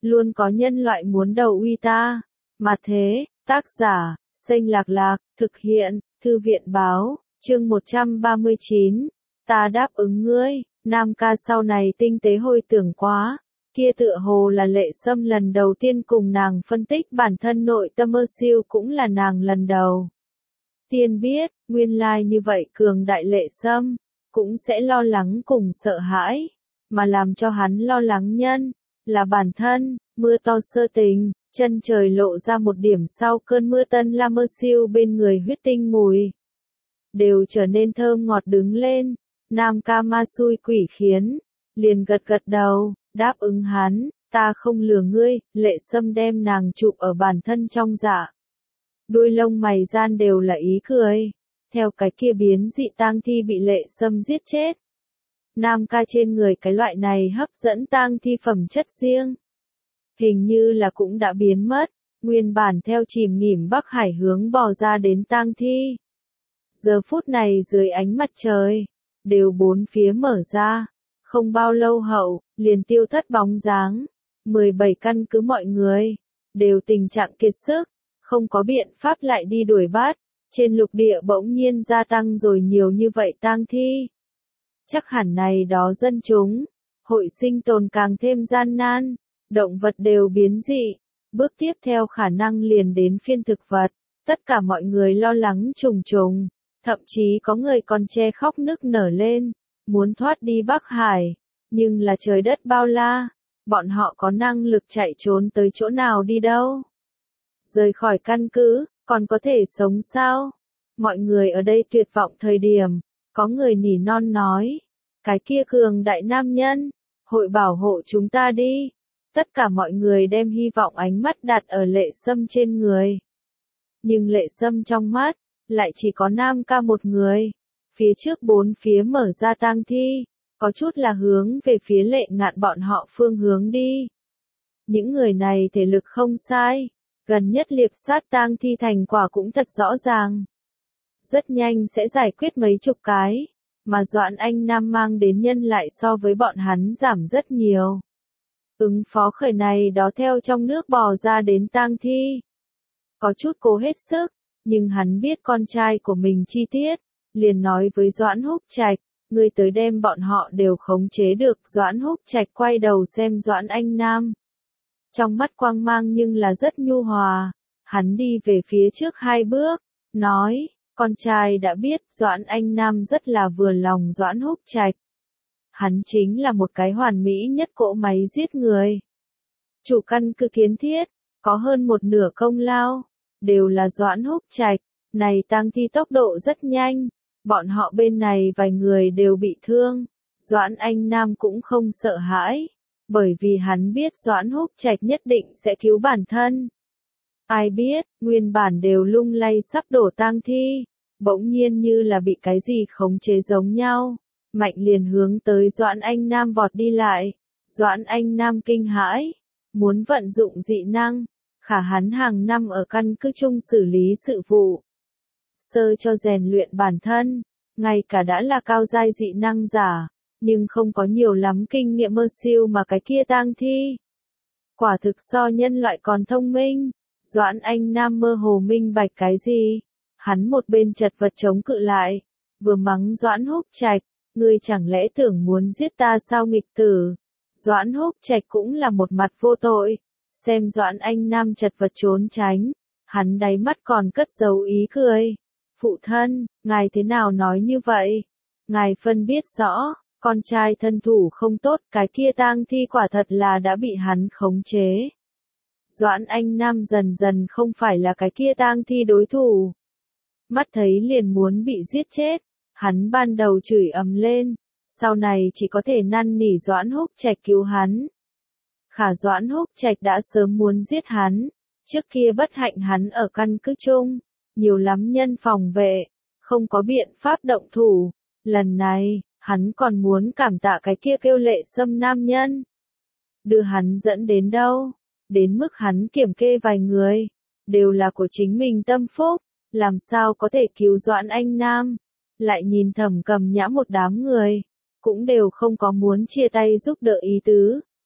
luôn có nhân loại muốn đầu uy ta. Mà thế, tác giả, Xanh Lạc Lạc, thực hiện, Thư viện báo, chương 139, ta đáp ứng ngươi. Nam ca sau này tinh tế hồi tưởng quá, kia tựa hồ là Lệ Sâm lần đầu tiên cùng nàng phân tích bản thân nội tâm siêu cũng là nàng lần đầu tiên biết, nguyên lai như vậy cường đại Lệ Sâm, cũng sẽ lo lắng cùng sợ hãi, mà làm cho hắn lo lắng nhân, là bản thân. Mưa to sơ tình, chân trời lộ ra một điểm sau cơn mưa tân la mơ siêu bên người huyết tinh mùi, đều trở nên thơm ngọt đứng lên. Nam ca ma xui quỷ khiến, liền gật gật đầu, đáp ứng hắn, ta không lừa ngươi. Lệ Sâm đem nàng chụp ở bản thân trong dạ. Đuôi lông mày gian đều là ý cười, theo cái kia biến dị tang thi bị Lệ Sâm giết chết. Nam ca trên người cái loại này hấp dẫn tang thi phẩm chất riêng, hình như là cũng đã biến mất, nguyên bản theo chìm nghỉm Bắc Hải hướng bò ra đến tang thi. Giờ phút này dưới ánh mặt trời, đều bốn phía mở ra, không bao lâu hậu, liền tiêu thất bóng dáng. 17 căn cứ mọi người, đều tình trạng kiệt sức, không có biện pháp lại đi đuổi bắt, trên lục địa bỗng nhiên gia tăng rồi nhiều như vậy tang thi. Chắc hẳn này đó dân chúng, hội sinh tồn càng thêm gian nan, động vật đều biến dị, bước tiếp theo khả năng liền đến phiên thực vật, tất cả mọi người lo lắng trùng trùng. Thậm chí có người còn che khóc nức nở lên, muốn thoát đi Bắc Hải, nhưng là trời đất bao la, bọn họ có năng lực chạy trốn tới chỗ nào đi đâu. Rời khỏi căn cứ, còn có thể sống sao? Mọi người ở đây tuyệt vọng thời điểm, có người nỉ non nói, cái kia cường đại nam nhân, hội bảo hộ chúng ta đi. Tất cả mọi người đem hy vọng ánh mắt đặt ở Lệ Sâm trên người. Nhưng Lệ Sâm trong mắt, lại chỉ có Nam ca một người. Phía trước bốn phía mở ra tang thi, có chút là hướng về phía Lệ Ngạn bọn họ phương hướng đi. Những người này thể lực không sai, gần nhất liệp sát tang thi thành quả cũng thật rõ ràng. Rất nhanh sẽ giải quyết mấy chục cái, mà Doãn Anh Nam mang đến nhân lại so với bọn hắn giảm rất nhiều. Ứng phó khởi này đó theo trong nước bò ra đến tang thi. Có chút cố hết sức. Nhưng hắn biết con trai của mình chi tiết, liền nói với Doãn Húc Trạch, ngươi tới đem bọn họ đều khống chế được. Doãn Húc Trạch quay đầu xem Doãn Anh Nam. Trong mắt quang mang nhưng là rất nhu hòa, hắn đi về phía trước 2 bước, nói, con trai đã biết. Doãn Anh Nam rất là vừa lòng Doãn Húc Trạch. Hắn chính là một cái hoàn mỹ nhất cỗ máy giết người. Chủ căn cứ kiến thiết, có hơn một nửa công lao đều là Doãn Húc Trạch. Này tang thi tốc độ rất nhanh, bọn họ bên này vài người đều bị thương. Doãn Anh Nam cũng không sợ hãi, bởi vì hắn biết Doãn Húc Trạch nhất định sẽ cứu bản thân. Ai biết, nguyên bản đều lung lay sắp đổ tang thi, bỗng nhiên như là bị cái gì khống chế giống nhau, mạnh liền hướng tới Doãn Anh Nam vọt đi lại. Doãn Anh Nam kinh hãi, muốn vận dụng dị năng. Khả hắn hàng năm ở căn cứ chung xử lý sự vụ, sơ cho rèn luyện bản thân, ngay cả đã là cao giai dị năng giả, nhưng không có nhiều lắm kinh nghiệm siêu mà cái kia tang thi. Quả thực so nhân loại còn thông minh. Doãn Anh Nam mơ hồ minh bạch cái gì, hắn một bên chật vật chống cự lại, vừa mắng Doãn Húc Trạch, ngươi chẳng lẽ tưởng muốn giết ta sao nghịch tử. Doãn Húc Trạch cũng là một mặt vô tội. Xem Doãn Anh Nam chật vật trốn tránh, hắn đáy mắt còn cất giấu ý cười. Phụ thân, ngài thế nào nói như vậy? Ngài phân biết rõ, con trai thân thủ không tốt, cái kia tang thi quả thật là đã bị hắn khống chế. Doãn Anh Nam dần dần không phải là cái kia tang thi đối thủ. Mắt thấy liền muốn bị giết chết, hắn ban đầu chửi ầm lên, sau này chỉ có thể năn nỉ Doãn Húc Trạch cứu hắn. Khả Doãn Húc Trạch đã sớm muốn giết hắn, trước kia bất hạnh hắn ở căn cứ chung, nhiều lắm nhân phòng vệ, không có biện pháp động thủ. Lần này, hắn còn muốn cảm tạ cái kia kêu Lệ Sâm nam nhân. Đưa hắn dẫn đến đâu? Đến mức hắn kiểm kê vài người, đều là của chính mình tâm phúc, làm sao có thể cứu Doãn Anh Nam. Lại nhìn Thẩm Cầm Nhã một đám người, cũng đều không có muốn chia tay giúp đỡ ý tứ.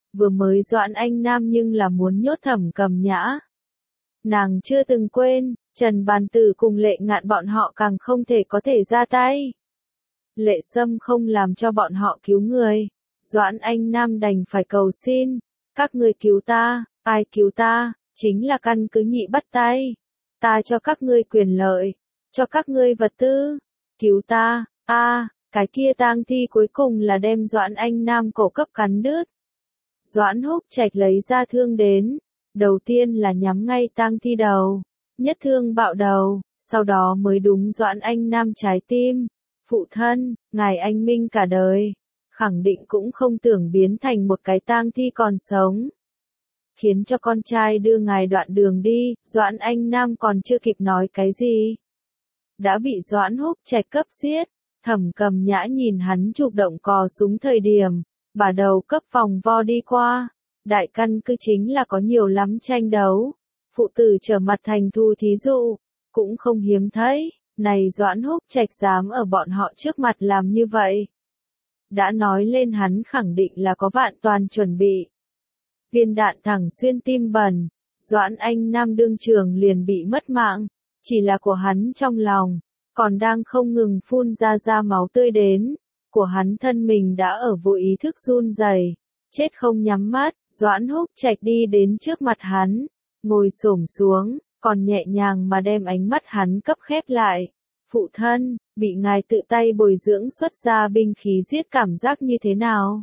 vừa mới Doãn Anh Nam nhưng là muốn nhốt Thẩm Cầm Nhã. Nàng chưa từng quên, Trần Bàn Tử cùng Lệ Ngạn bọn họ càng không thể có thể ra tay. Lệ Sâm không làm cho bọn họ cứu người. Doãn Anh Nam đành phải cầu xin, các ngươi cứu ta, ai cứu ta, chính là căn cứ Nhị bắt tay. Ta cho các ngươi quyền lợi, cho các ngươi vật tư, cứu ta, cái kia tang thi cuối cùng là đem Doãn Anh Nam cổ cấp cắn đứt. Doãn Húc Trạch lấy ra thương đến, đầu tiên là nhắm ngay tang thi đầu, nhất thương bạo đầu, sau đó mới đúng Doãn Anh Nam trái tim. Phụ thân, ngài anh minh cả đời, khẳng định cũng không tưởng biến thành một cái tang thi còn sống. Khiến cho con trai đưa ngài đoạn đường đi, Doãn Anh Nam còn chưa kịp nói cái gì. Đã bị Doãn Húc Trạch cấp giết. Thẩm Cầm Nhã nhìn hắn chụp động cò súng thời điểm, bà đầu cấp vòng vo đi qua. Đại căn cứ chính là có nhiều lắm tranh đấu. Phụ tử trở mặt thành thù thí dụ, cũng không hiếm thấy. Này Doãn Húc Trạch dám ở bọn họ trước mặt làm như vậy. Đã nói lên hắn khẳng định là có vạn toàn chuẩn bị. Viên đạn thẳng xuyên tim bẩn, Doãn Anh Nam đương trường liền bị mất mạng, chỉ là của hắn trong lòng, còn đang không ngừng phun ra máu tươi đến, của hắn thân mình đã ở vô ý thức run rẩy, chết không nhắm mắt. Doãn Húc Trạch đi đến trước mặt hắn, ngồi xổm xuống, còn nhẹ nhàng mà đem ánh mắt hắn cấp khép lại. Phụ thân, bị ngài tự tay bồi dưỡng xuất ra binh khí giết cảm giác như thế nào?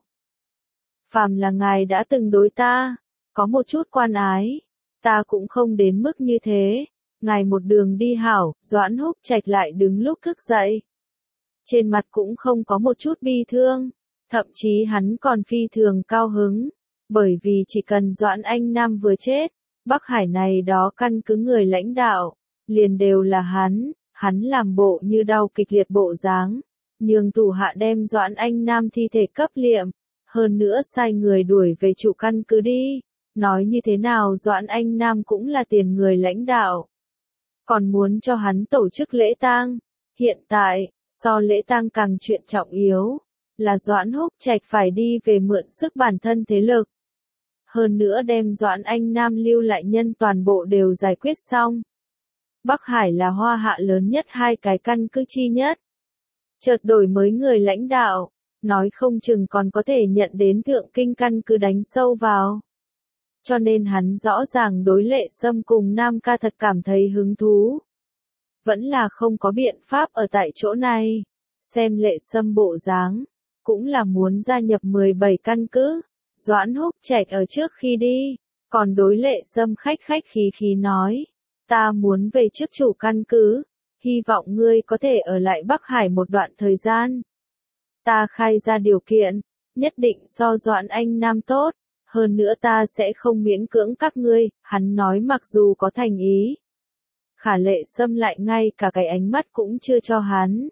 Phàm là ngài đã từng đối ta, có một chút quan ái, ta cũng không đến mức như thế. Ngài một đường đi hảo, Doãn Húc Trạch lại đứng lúc thức dậy. Trên mặt cũng không có một chút bi thương, thậm chí hắn còn phi thường cao hứng, bởi vì chỉ cần Doãn Anh Nam vừa chết, Bắc Hải này đó căn cứ người lãnh đạo, liền đều là hắn làm bộ như đau kịch liệt bộ dáng, nhường thủ hạ đem Doãn Anh Nam thi thể cấp liệm, hơn nữa sai người đuổi về trụ căn cứ đi, nói như thế nào Doãn Anh Nam cũng là tiền người lãnh đạo. Còn muốn cho hắn tổ chức lễ tang. Hiện tại, so lễ tang càng chuyện trọng yếu, là Doãn Húc Trạch phải đi về mượn sức bản thân thế lực. Hơn nữa đem Doãn Anh Nam lưu lại nhân toàn bộ đều giải quyết xong. Bắc Hải là Hoa Hạ lớn nhất hai cái căn cứ chi nhất. Chợt đổi mới người lãnh đạo, nói không chừng còn có thể nhận đến Thượng Kinh căn cứ đánh sâu vào. Cho nên hắn rõ ràng đối Lệ Sâm cùng Nam Ca thật cảm thấy hứng thú. Vẫn là không có biện pháp ở tại chỗ này. Xem Lệ Sâm bộ dáng, cũng là muốn gia nhập 17 căn cứ. Doãn Húc Trạch ở trước khi đi, còn đối Lệ Sâm khách khí nói. Ta muốn về trước chủ căn cứ, hy vọng ngươi có thể ở lại Bắc Hải một đoạn thời gian. Ta khai ra điều kiện, nhất định so Doãn Anh Nam tốt. Hơn nữa ta sẽ không miễn cưỡng các ngươi, hắn nói mặc dù có thành ý. Khả Lệ Sâm lại ngay cả cái ánh mắt cũng chưa cho hắn.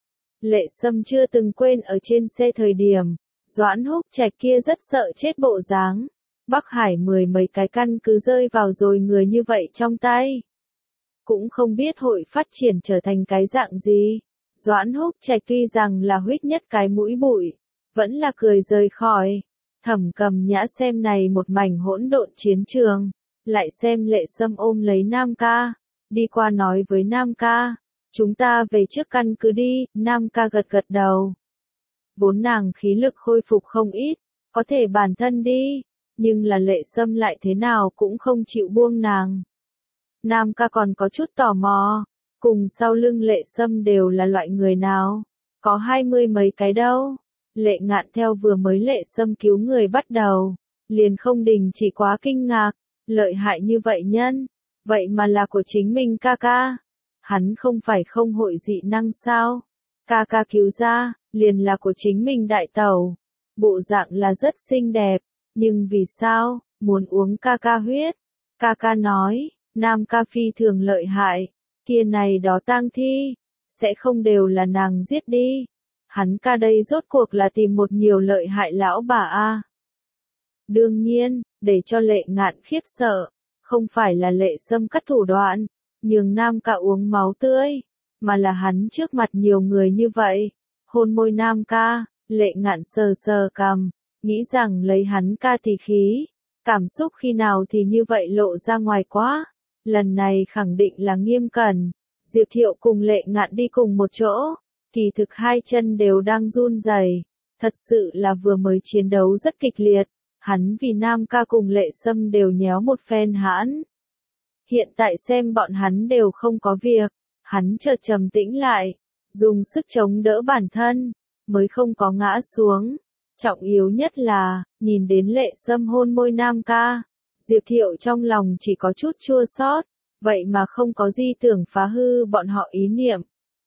Lệ Sâm chưa từng quên ở trên xe thời điểm, Doãn Húc Trạch kia rất sợ chết bộ dáng. Bắc Hải 10 mấy cái căn cứ rơi vào rồi người như vậy trong tay. Cũng không biết hội phát triển trở thành cái dạng gì. Doãn Húc Trạch tuy rằng là huýt nhất cái mũi bụi, vẫn là cười rời khỏi. Thẩm Cầm Nhã xem này một mảnh hỗn độn chiến trường, lại xem Lệ Sâm ôm lấy Nam Ca, đi qua nói với Nam Ca, chúng ta về trước căn cứ đi. Nam Ca gật đầu. Vốn nàng khí lực khôi phục không ít, có thể bản thân đi, nhưng là Lệ Sâm lại thế nào cũng không chịu buông nàng. Nam Ca còn có chút tò mò, cùng sau lưng Lệ Sâm đều là loại người nào, có 20 mấy cái đâu. Lệ Ngạn theo vừa mới Lệ Sâm cứu người bắt đầu, liền không đình chỉ quá kinh ngạc, lợi hại như vậy nhân, vậy mà là của chính mình ca ca. Hắn không phải không hội dị năng sao? Ca ca cứu ra, liền là của chính mình đại tẩu. Bộ dạng là rất xinh đẹp, nhưng vì sao, muốn uống ca ca huyết? Ca ca nói, Nam Ca phi thường lợi hại, kia này đó tang thi, sẽ không đều là nàng giết đi. Hắn ca đây rốt cuộc là tìm một nhiều lợi hại lão bà a. Đương nhiên, để cho Lệ Ngạn khiếp sợ, không phải là Lệ Sâm cắt thủ đoạn, nhường Nam Ca uống máu tươi, mà là hắn trước mặt nhiều người như vậy, hôn môi Nam Ca. Lệ Ngạn sờ cằm, nghĩ rằng lấy hắn ca thì khí, cảm xúc khi nào thì như vậy lộ ra ngoài quá. Lần này khẳng định là Nghiêm Cẩn, Diệp Thiệu cùng Lệ Ngạn đi cùng một chỗ, kỳ thực hai chân đều đang run rẩy, thật sự là vừa mới chiến đấu rất kịch liệt, hắn vì Nam ca cùng Lệ Sâm đều nhéo một phen hãn. Hiện tại xem bọn hắn đều không có việc, hắn chợt trầm tĩnh lại, dùng sức chống đỡ bản thân, mới không có ngã xuống. Trọng yếu nhất là, nhìn đến Lệ Sâm hôn môi Nam ca, Diệp Thiệu trong lòng chỉ có chút chua xót, vậy mà không có gì tưởng phá hư bọn họ ý niệm.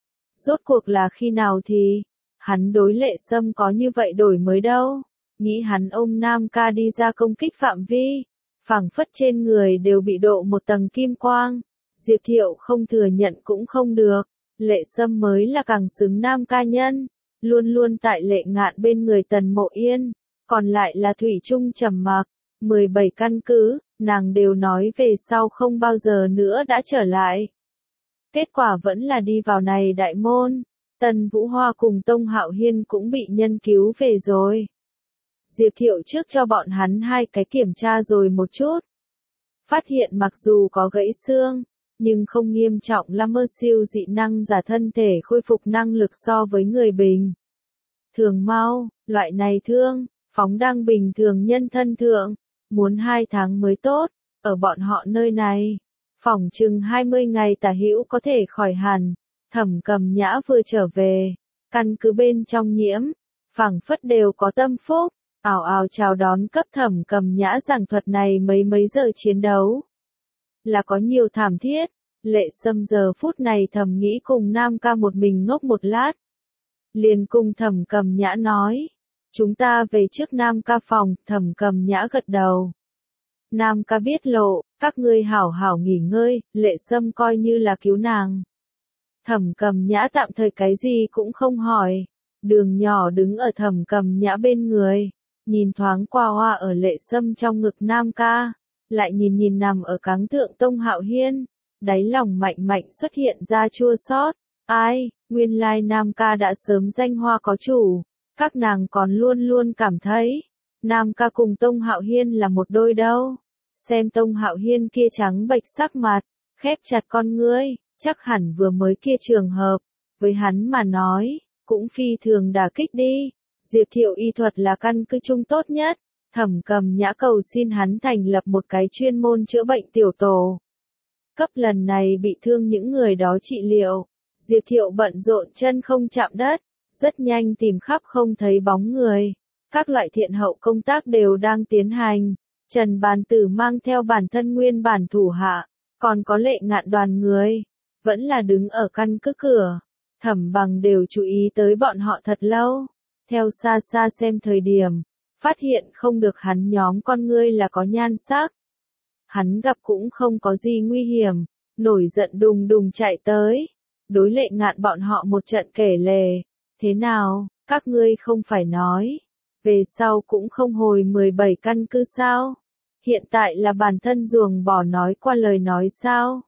Rốt cuộc là khi nào thì, hắn đối Lệ Sâm có như vậy đổi mới đâu, nghĩ hắn ôm Nam ca đi ra công kích phạm vi, phảng phất trên người đều bị độ một tầng kim quang, Diệp Thiệu không thừa nhận cũng không được, Lệ Sâm mới là càng xứng Nam ca nhân, luôn luôn tại Lệ Ngạn bên người Tần Mộ Yên, còn lại là thủy chung trầm mặc, 17 căn cứ, nàng đều nói về sau không bao giờ nữa đã trở lại. Kết quả vẫn là đi vào này đại môn, Tần Vũ Hoa cùng Tông Hạo Hiên cũng bị nhân cứu về rồi. Diệp Thiệu trước cho bọn hắn hai cái kiểm tra rồi một chút. Phát hiện mặc dù có gãy xương, nhưng không nghiêm trọng lắm, siêu dị năng giả thân thể khôi phục năng lực so với người bình thường mau, loại này thương, phóng đang bình thường nhân thân thượng, muốn 2 tháng mới tốt, ở bọn họ nơi này, phỏng chừng 20 ngày tả hữu có thể khỏi hẳn. Thẩm Cầm Nhã vừa trở về, căn cứ bên trong nhiễm, phảng phất đều có tâm phúc, ào ào chào đón cấp Thẩm Cầm Nhã giảng thuật này mấy giờ chiến đấu. Là có nhiều thảm thiết, Lệ Sâm giờ phút này thầm nghĩ cùng Nam ca một mình ngốc một lát. Liền cùng Thẩm Cầm Nhã nói, chúng ta về trước Nam ca phòng, Thẩm Cầm Nhã gật đầu. Nam ca biết lộ, các ngươi hảo hảo nghỉ ngơi, Lệ Sâm coi như là cứu nàng. Thẩm Cầm Nhã tạm thời cái gì cũng không hỏi, Đường Nhỏ đứng ở Thẩm Cầm Nhã bên người, nhìn thoáng qua hoa ở Lệ Sâm trong ngực Nam ca, lại nhìn nằm ở cáng thượng Tông Hạo Hiên, đáy lòng mạnh mạnh xuất hiện ra chua xót. Ai, nguyên lai Nam ca đã sớm danh hoa có chủ, các nàng còn luôn luôn cảm thấy, Nam ca cùng Tông Hạo Hiên là một đôi đâu. Xem Tông Hạo Hiên kia trắng bệch sắc mặt, khép chặt con ngươi, chắc hẳn vừa mới kia trường hợp, với hắn mà nói, cũng phi thường đả kích đi. Diệp Thiệu y thuật là căn cứ chung tốt nhất, Thẩm Cầm Nhã cầu xin hắn thành lập một cái chuyên môn chữa bệnh tiểu tổ. Cấp lần này bị thương những người đó trị liệu, Diệp Thiệu bận rộn chân không chạm đất, rất nhanh tìm khắp không thấy bóng người. Các loại thiện hậu công tác đều đang tiến hành, Trần Bàn Tử mang theo bản thân nguyên bản thủ hạ, còn có Lệ Ngạn đoàn người, vẫn là đứng ở căn cứ cửa. Thẩm Bằng đều chú ý tới bọn họ thật lâu, theo xa xa xem thời điểm, phát hiện không được hắn nhóm con ngươi là có nhan sắc. Hắn gặp cũng không có gì nguy hiểm, nổi giận đùng đùng chạy tới, đối Lệ Ngạn bọn họ một trận kể lể, thế nào, các ngươi không phải nói, về sau cũng không hồi 17 căn cứ sao, hiện tại là bản thân ruồng bỏ nói qua lời nói sao.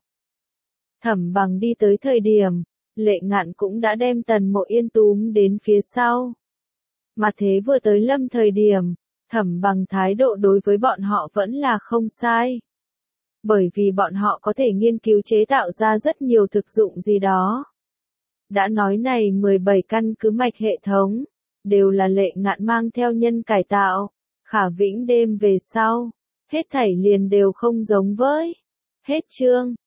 Thẩm Bằng đi tới thời điểm, Lệ Ngạn cũng đã đem Tần Mộ Yên túm đến phía sau. Mà thế vừa tới lâm thời điểm, Thẩm Bằng thái độ đối với bọn họ vẫn là không sai. Bởi vì bọn họ có thể nghiên cứu chế tạo ra rất nhiều thực dụng gì đó. Đã nói này 17 căn cứ mạch hệ thống, đều là Lệ Ngạn mang theo nhân cải tạo, Khả Vĩnh đêm về sau, hết thảy liền đều không giống với. Hết chương.